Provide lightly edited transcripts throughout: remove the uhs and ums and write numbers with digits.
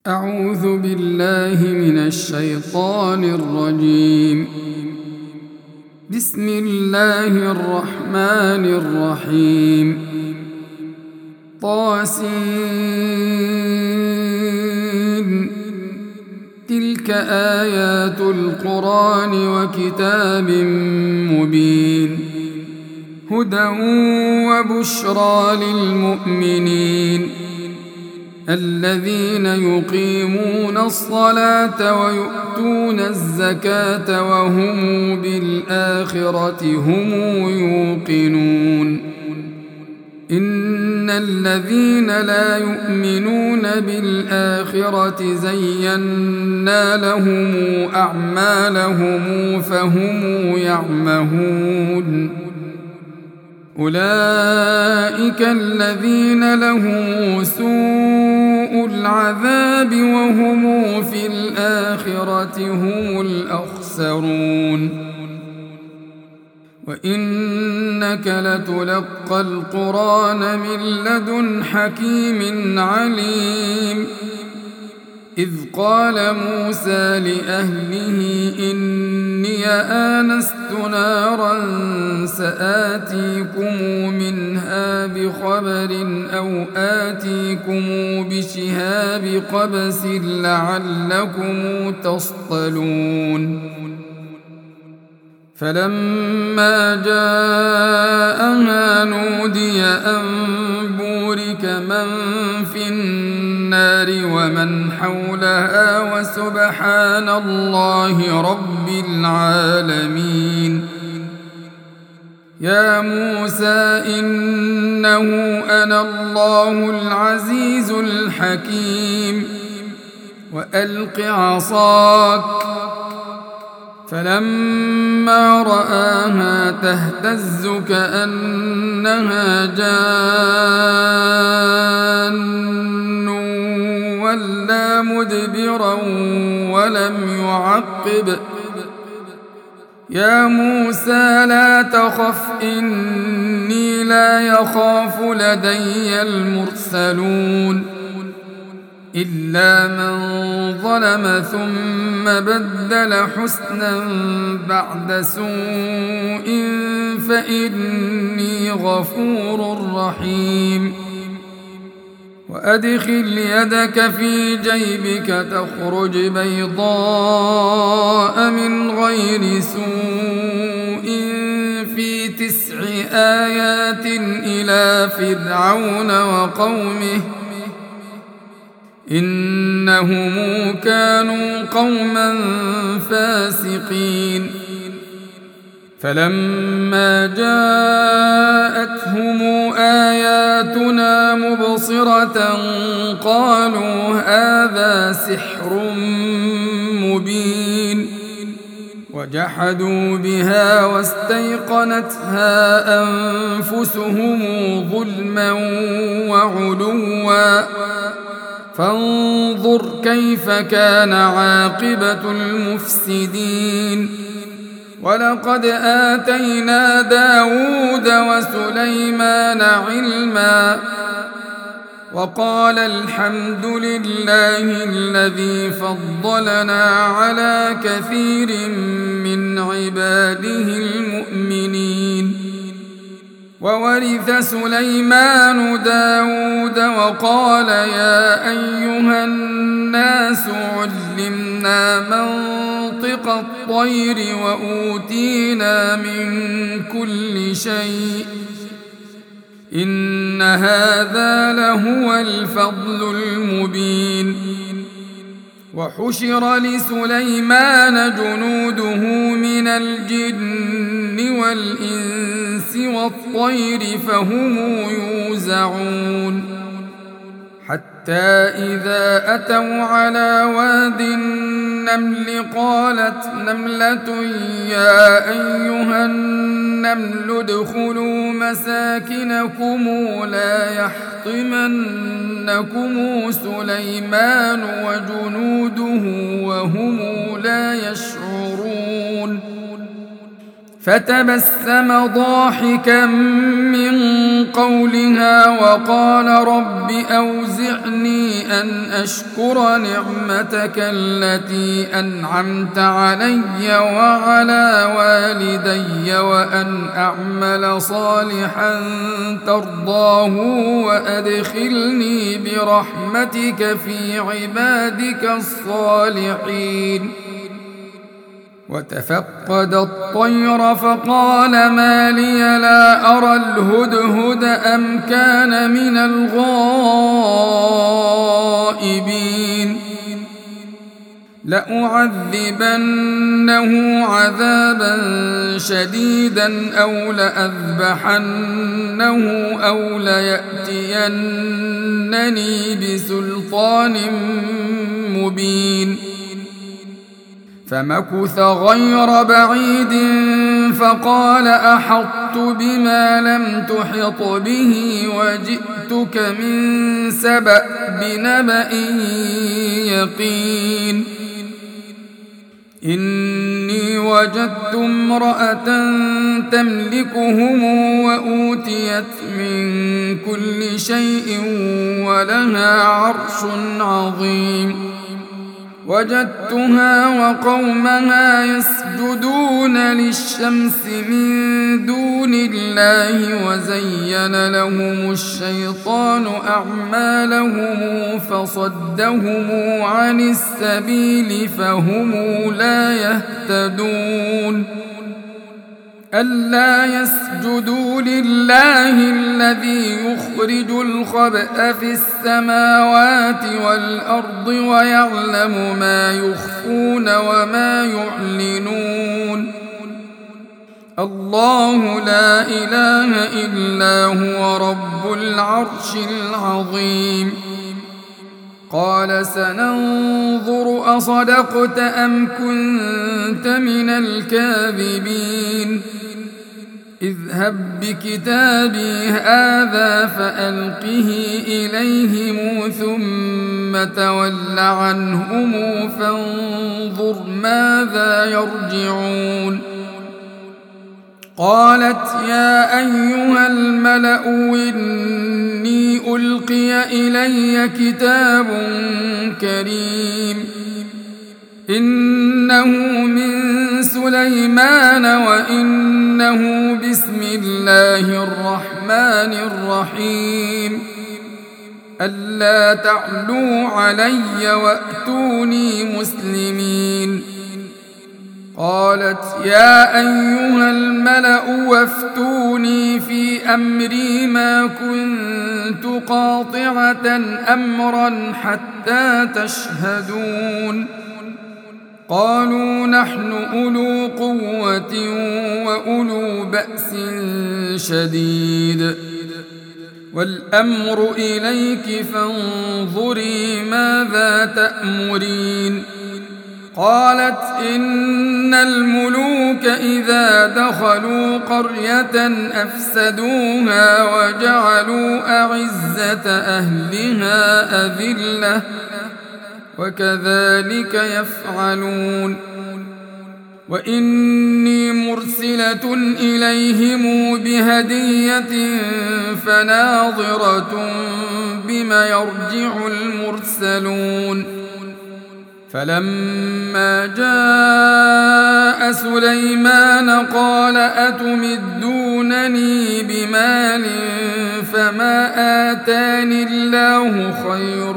أعوذ بالله من الشيطان الرجيم. بسم الله الرحمن الرحيم. طاسين. تلك آيات القرآن وكتاب مبين، هدى وبشرى للمؤمنين الذين يقيمون الصلاة ويؤتون الزكاة وهم بالآخرة هم يوقنون. إن الذين لا يؤمنون بالآخرة زينا لهم أعمالهم فهم يعمهون. أولئك الذين لهم سوء العذاب وهم في الآخرة هم الأخسرون. وإنك لتلقى القرآن من لدن حكيم عليم. إذ قال موسى لأهله إني آنست نارا سآتيكم منها بخبر أو آتيكم بشهاب قبس لعلكم تصطلون. فلما جاءها نودي أن بورك من في النار ومن حولها وسبحان الله رب العالمين. يا موسى إنه أنا الله العزيز الحكيم. وألق عصاك. فلما رآها تهتز كأنها جان ولى مدبرا ولم يعقب. يا موسى لا تخف إني لا يخاف لدي المرسلون إلا من ظلم ثم بدل حسنا بعد سوء فإني غفور رحيم. وأدخل يدك في جيبك تخرج بيضاء من غير سوء في 9 آيات إلى فرعون وقومه إنهم كانوا قوما فاسقين. فلما جاءتهم آياتنا مبصرة قالوا هذا سحر مبين. وجحدوا بها واستيقنتها أنفسهم ظلما وعلوا فانظر كيف كان عاقبة المفسدين. ولقد آتينا داود وسليمان علما وقال الحمد لله الذي فضلنا على كثير من عباده المؤمنين. وورث سليمان داود وقال يا أيها الناس علمنا منطق الطير وأوتينا من كل شيء إن هذا لهو الفضل المبين. وحشر لسليمان جنوده من الجن والإنس والطير فهم يوزعون. حتى إذا أتوا على واد النمل قالت نملة يا أيها النمل ادخلوا مساكنكم لا يحطمنكم سليمان وجنوده وهم لا يشعرون. فتبسم ضاحكا من قولها وقال رب أوزعني أن أشكر نعمتك التي أنعمت علي وعلى والدي وأن أعمل صالحا ترضاه وأدخلني برحمتك في عبادك الصالحين. وتفقد الطير فقال ما لي لا أرى الهدهد أم كان من الغائبين لأعذبنه عذابا شديدا أو لأذبحنه أو ليأتينني بسلطان مبين. فمكث غير بعيد فقال أحطت بما لم تحط به وجئتك من سبأ بنبأ يقين. إني وجدت امرأة تملكهم وأوتيت من كل شيء ولها عرش عظيم. وجدتها وقومها يسجدون للشمس من دون الله وزين لهم الشيطان أعمالهم فصدهم عن السبيل فهم لا يهتدون. ألا يسجدوا لله الذي يخرج الخبأ في السماوات والأرض ويعلم ما يخفون وما يعلنون. الله لا إله إلا هو رب العرش العظيم. قال سننظر أصدقت أم كنت من الكاذبين. اذهب بكتابي هذا فألقه إليهم ثم تول عنهم فانظر ماذا يرجعون. قالت يا أيها الملأ إني ألقي إلي كتاب كريم إنه من سليمان وإنه بسم الله الرحمن الرحيم ألا تعلوا علي وأتوني مسلمين. قالت يا أيها الملأ وافتوني في أمري ما كنت قاطعة أمرا حتى تشهدون. قالوا نحن أولو قوة وأولو بأس شديد والأمر إليك فانظري ماذا تأمرين. قالت إن الملوك إذا دخلوا قرية أفسدوها وجعلوا أعزة أهلها أذلة وكذلك يفعلون. وإني مرسلة إليهم بهدية فناظرة بما يرجع المرسلون. فلما جاء سليمان قال أتمدونني بمال فما آتاني الله خير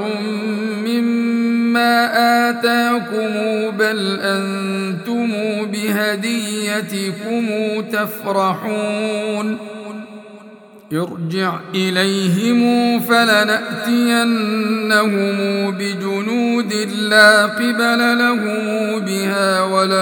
مما آتاكم بل أنتم بهديتكم تفرحون. ارجع إليهم فلنأتينهم بجنود لا قبل لهم بها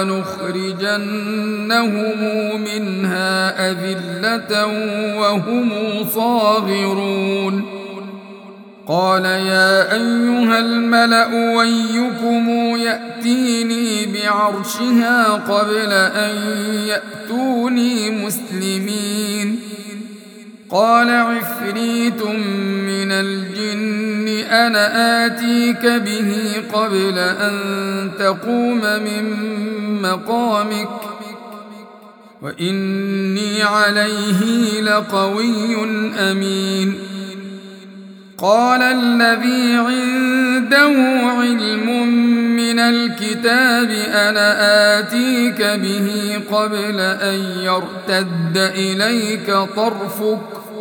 ولنخرجنهم منها أذلة وهم صاغرون. قال يا أيها الملأ أيكم يأتيني بعرشها قبل أن يأتوني مسلمين. قال عفريت من الجن أنا آتيك به قبل أن تقوم من مقامك وإني عليه لقوي أمين. قال الذي عنده علم من الكتاب أنا آتيك به قبل أن يرتد إليك طرفك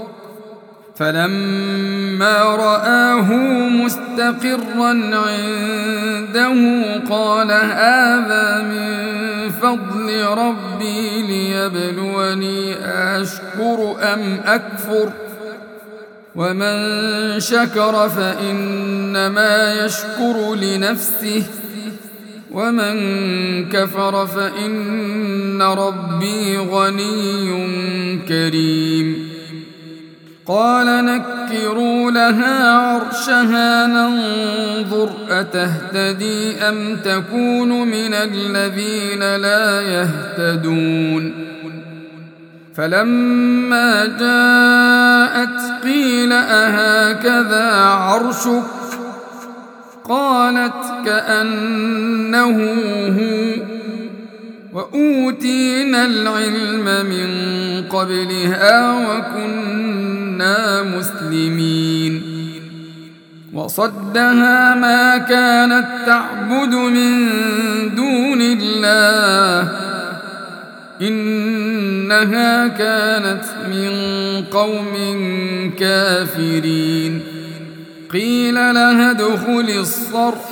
فلما رآه مستقرا عنده قال هذا من فضل ربي ليبلوني أشكر أم أكفر ومن شكر فإنما يشكر لنفسه ومن كفر فإن ربي غني كريم. قال نكروا لها عرشها ننظر أتهتدي أم تكون من الذين لا يهتدون. فلما جاءت قيل أهكذا عرشك قالت كأنه هو وأوتينا العلم من قبلها وكنا مسلمين. وصدها ما كانت تعبد من دون الله إنها كانت من قوم كافرين. قيل لها ادخل الصرح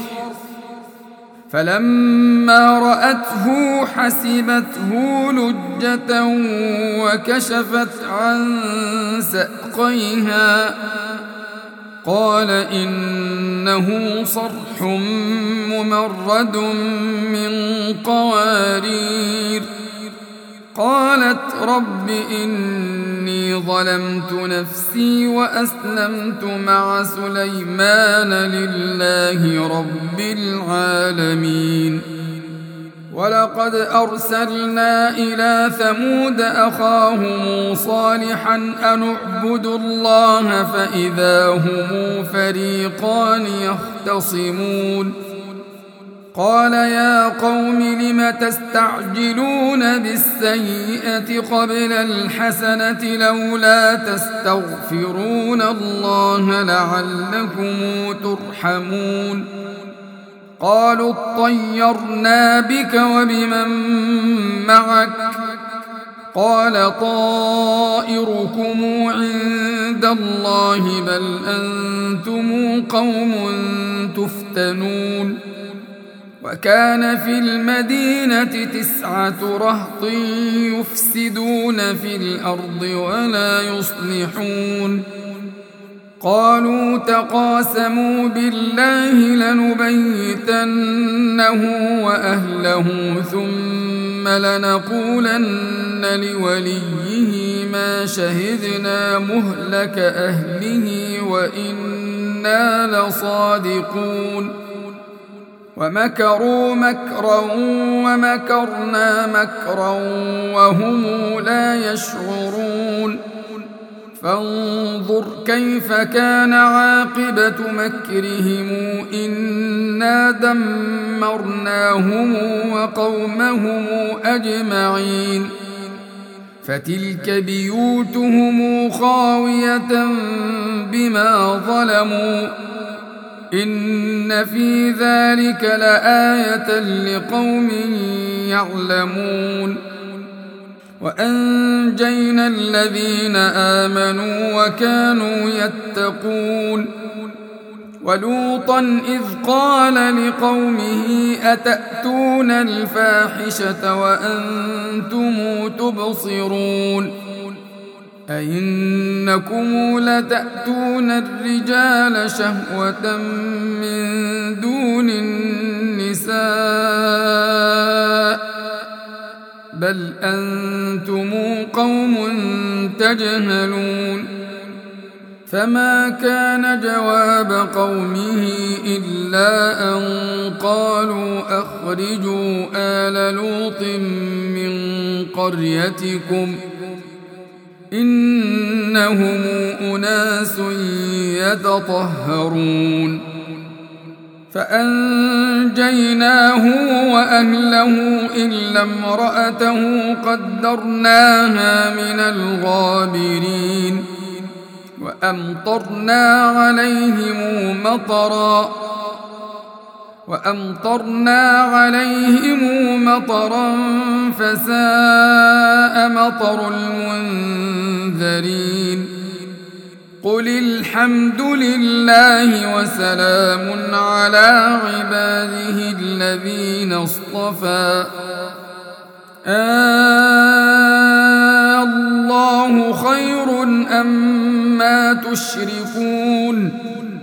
فلما رأته حسبته لجة وكشفت عن ساقيها قال إنه صرح ممرد من قوارير. قالت رب إني ظلمت نفسي وأسلمت مع سليمان لله رب العالمين. ولقد أرسلنا إلى ثمود أخاهم صالحا أن اعبدوا الله فإذا هم فريقان يختصمون. قال يا قوم لم تستعجلون بالسيئة قبل الحسنة لولا تستغفرون الله لعلكم ترحمون. قالوا اطيرنا بك وبمن معك قال طائركم عند الله بل أنتم قوم تفتنون. وكان في المدينة 9 رهط يفسدون في الأرض ولا يصلحون. قالوا تقاسموا بالله لنبيتنه وأهله ثم لنقولن لوليه ما شهدنا مهلك أهله وإنا لصادقون. ومكروا مكرا ومكرنا مكرا وهم لا يشعرون. فانظر كيف كان عاقبة مكرهم إنا دمرناهم وقومهم أجمعين. فتلك بيوتهم خاوية بما ظلموا إن في ذلك لآية لقوم يعلمون. وأنجينا الذين آمنوا وكانوا يتقون. ولوطا إذ قال لقومه أتأتون الفاحشة وأنتم تبصرون أئنكم لتأتون الرجال شهوة من دون النساء بل أنتم قوم تجهلون. فما كان جواب قومه إلا أن قالوا أخرجوا آل لوط من قريتكم إنهم أناس يتطهرون. فأنجيناه وأهله إلا امرأته قدرناها من الغابرين وأمطرنا عليهم مطرا فساء مطر المنذرين قل الحمد لله وسلام على عباده الذين اصطفى الله خير أما تشركون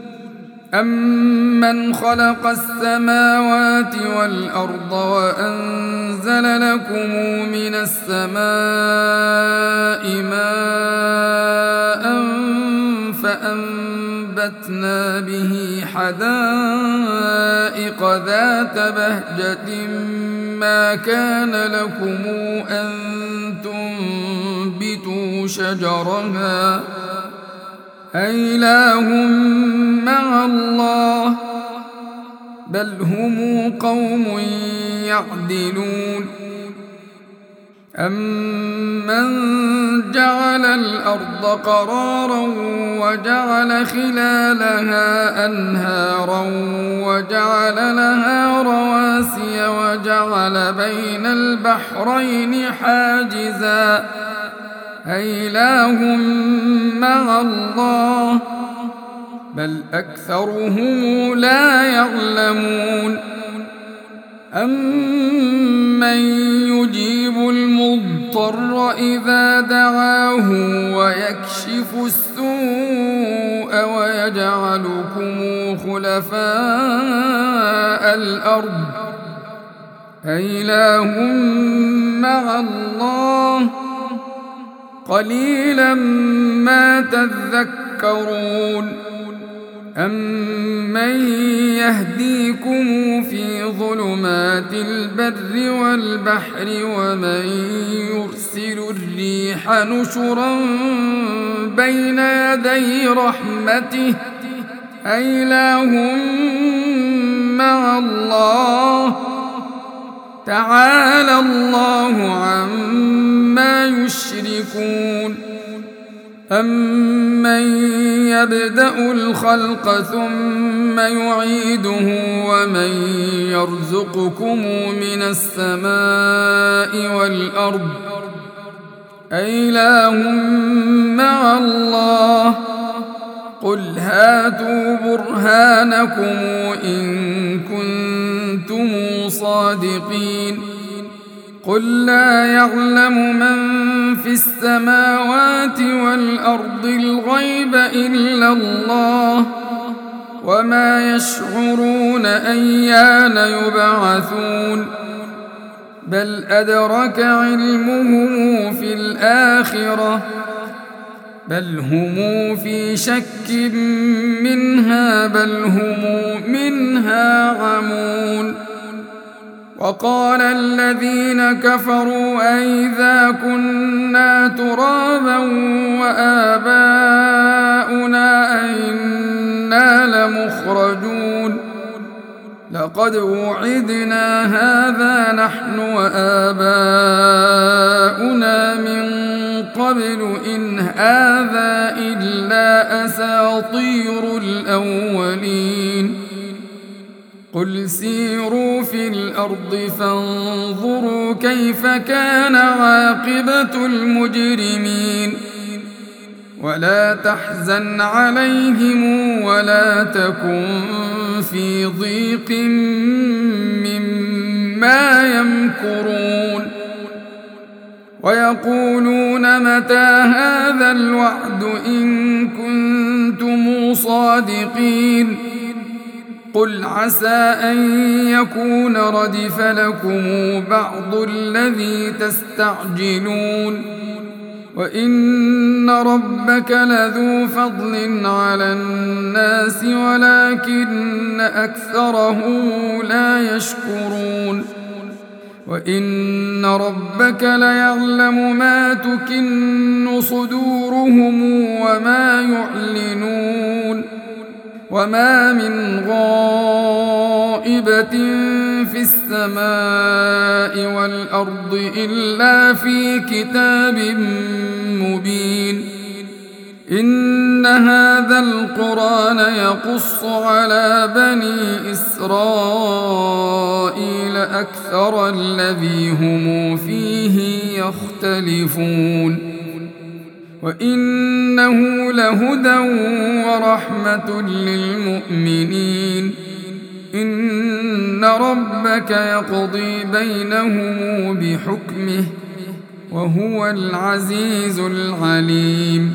أمن خلق السماوات والأرض وأنزل لكم من السماء ماء فأنبتنا به حدائق ذات بهجة ما كان لكم أن تنبتوا شجرها أإله مع الله بل هم قوم يعدلون أمن جعل الأرض قرارا وجعل خلالها أنهارا وجعل لها رواسي وجعل بين البحرين حاجزا أإله مع الله بل أكثرهم لا يعلمون أمن يجيب المضطر إذا دعاه ويكشف السوء ويجعلكم خلفاء الأرض أإله مع الله قليلا ما تذكرون أمن يهديكم في ظلمات البر والبحر ومن يرسل الريح نشرا بين يدي رحمته أإله مع الله تعالى الله عما يشركون أمن يبدأ الخلق ثم يعيده ومن يرزقكم من السماء والأرض أإله مع الله قل هاتوا برهانكم إن كنتم صادقين قل لا يعلم من في السماوات والأرض الغيب إلا الله وما يشعرون أيان يبعثون بل أدرك علمه في الآخرة بل هم في شك منها بل هم منها عمون وقال الذين كفروا أئذا كنا ترابا وآباؤنا أئنا لمخرجون لقد وعدنا هذا نحن وآباؤنا من قبل إن هذا إلا أساطير الأولين قل سيروا في الأرض فانظروا كيف كان عاقبة المجرمين ولا تحزن عليهم ولا تكن في ضيق مما يمكرون ويقولون متى هذا الوعد إن كنتم صادقين قل عسى أن يكون ردف لكم بعض الذي تستعجلون وإن ربك لذو فضل على الناس ولكن أكثرهم لا يشكرون وإن ربك ليعلم ما تكن صدورهم وما يعلنون وما من غائبة في السماء والأرض إلا في كتاب مبين إن هذا القرآن يقص على بني إسرائيل أكثر الذي هم فيه يختلفون وإنه لهدى ورحمة للمؤمنين إن ربك يقضي بينهم بحكمه وهو العزيز العليم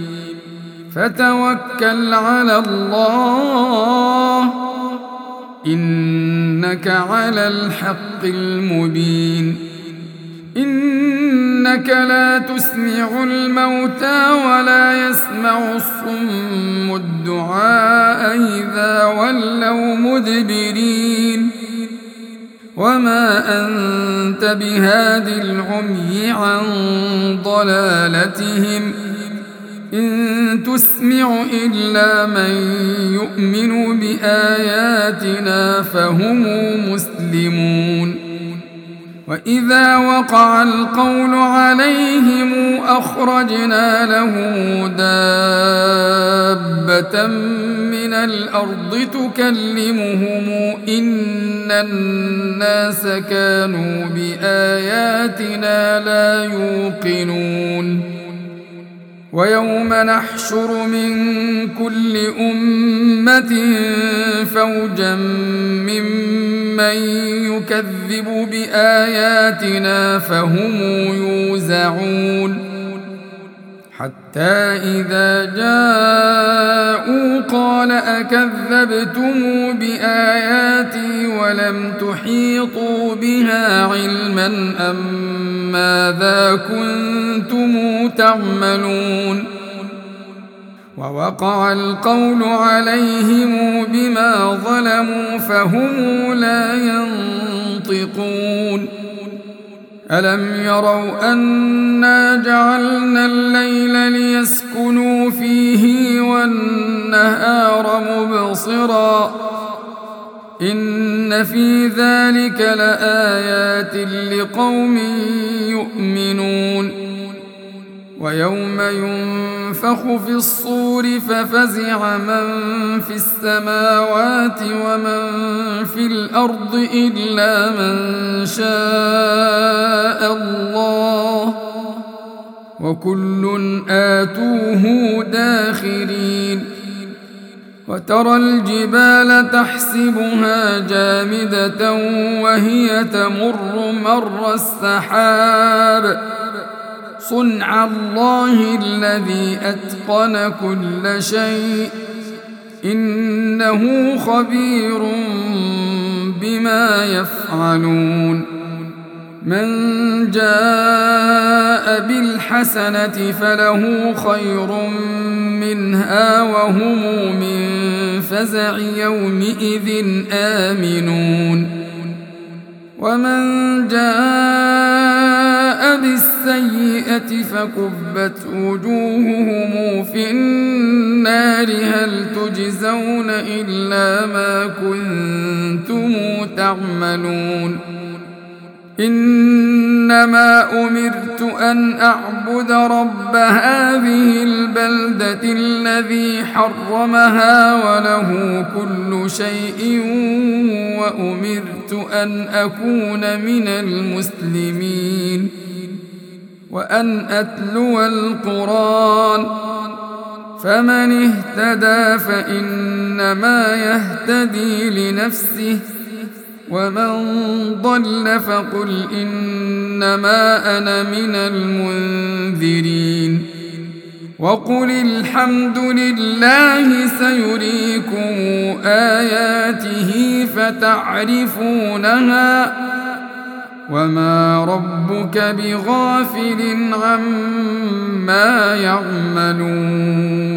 فتوكل على الله إنك على الحق المبين إنك لا تسمع الموتى ولا يسمع الصم الدعاء إذا ولوا مدبرين وما أنت بهاد العمي عن ضلالتهم إن تسمع إلا من يؤمن بآياتنا فهم مسلمون وإذا وقع القول عليهم أخرجنا لهم دابة من الأرض تكلمهم إن الناس كانوا بآياتنا لا يوقنون ويوم نحشر من كل أمة فوجا ممن يكذب بآياتنا فهم يوزعون حتى إذا جاءوا قال أكذبتم بآياتي ولم تحيطوا بها علما أم ماذا كنتم تعملون ووقع القول عليهم بما ظلموا فهم لا ينطقون ألم يروا أنا جعلنا الليل ليسكنوا فيه والنهار مبصرا إن في ذلك لآيات لقوم يؤمنون ويوم ينفخ في الصور ففزع من في السماوات ومن في الأرض إلا من شاء الله وكل آتوه داخرين وترى الجبال تحسبها جامدة وهي تمر مر السحاب صنع الله الذي أتقن كل شيء إنه خبير بما يفعلون من جاء بالحسنة فله خير منها وهم من فزع يومئذ آمنون ومن جاء بالسيئة فكبت وجوههم في النار هل تجزون إلا ما كنتم تعملون إنما أمرت أن أعبد رب هذه البلدة الذي حرمها وله كل شيء وأمرت أن أكون من المسلمين وأن أتلو القرآن فمن اهتدى فإنما يهتدي لنفسه ومن ضل فقل إنما أنا من المنذرين وقل الحمد لله سيريكم آياته فتعرفونها وما ربك بغافل عما يعملون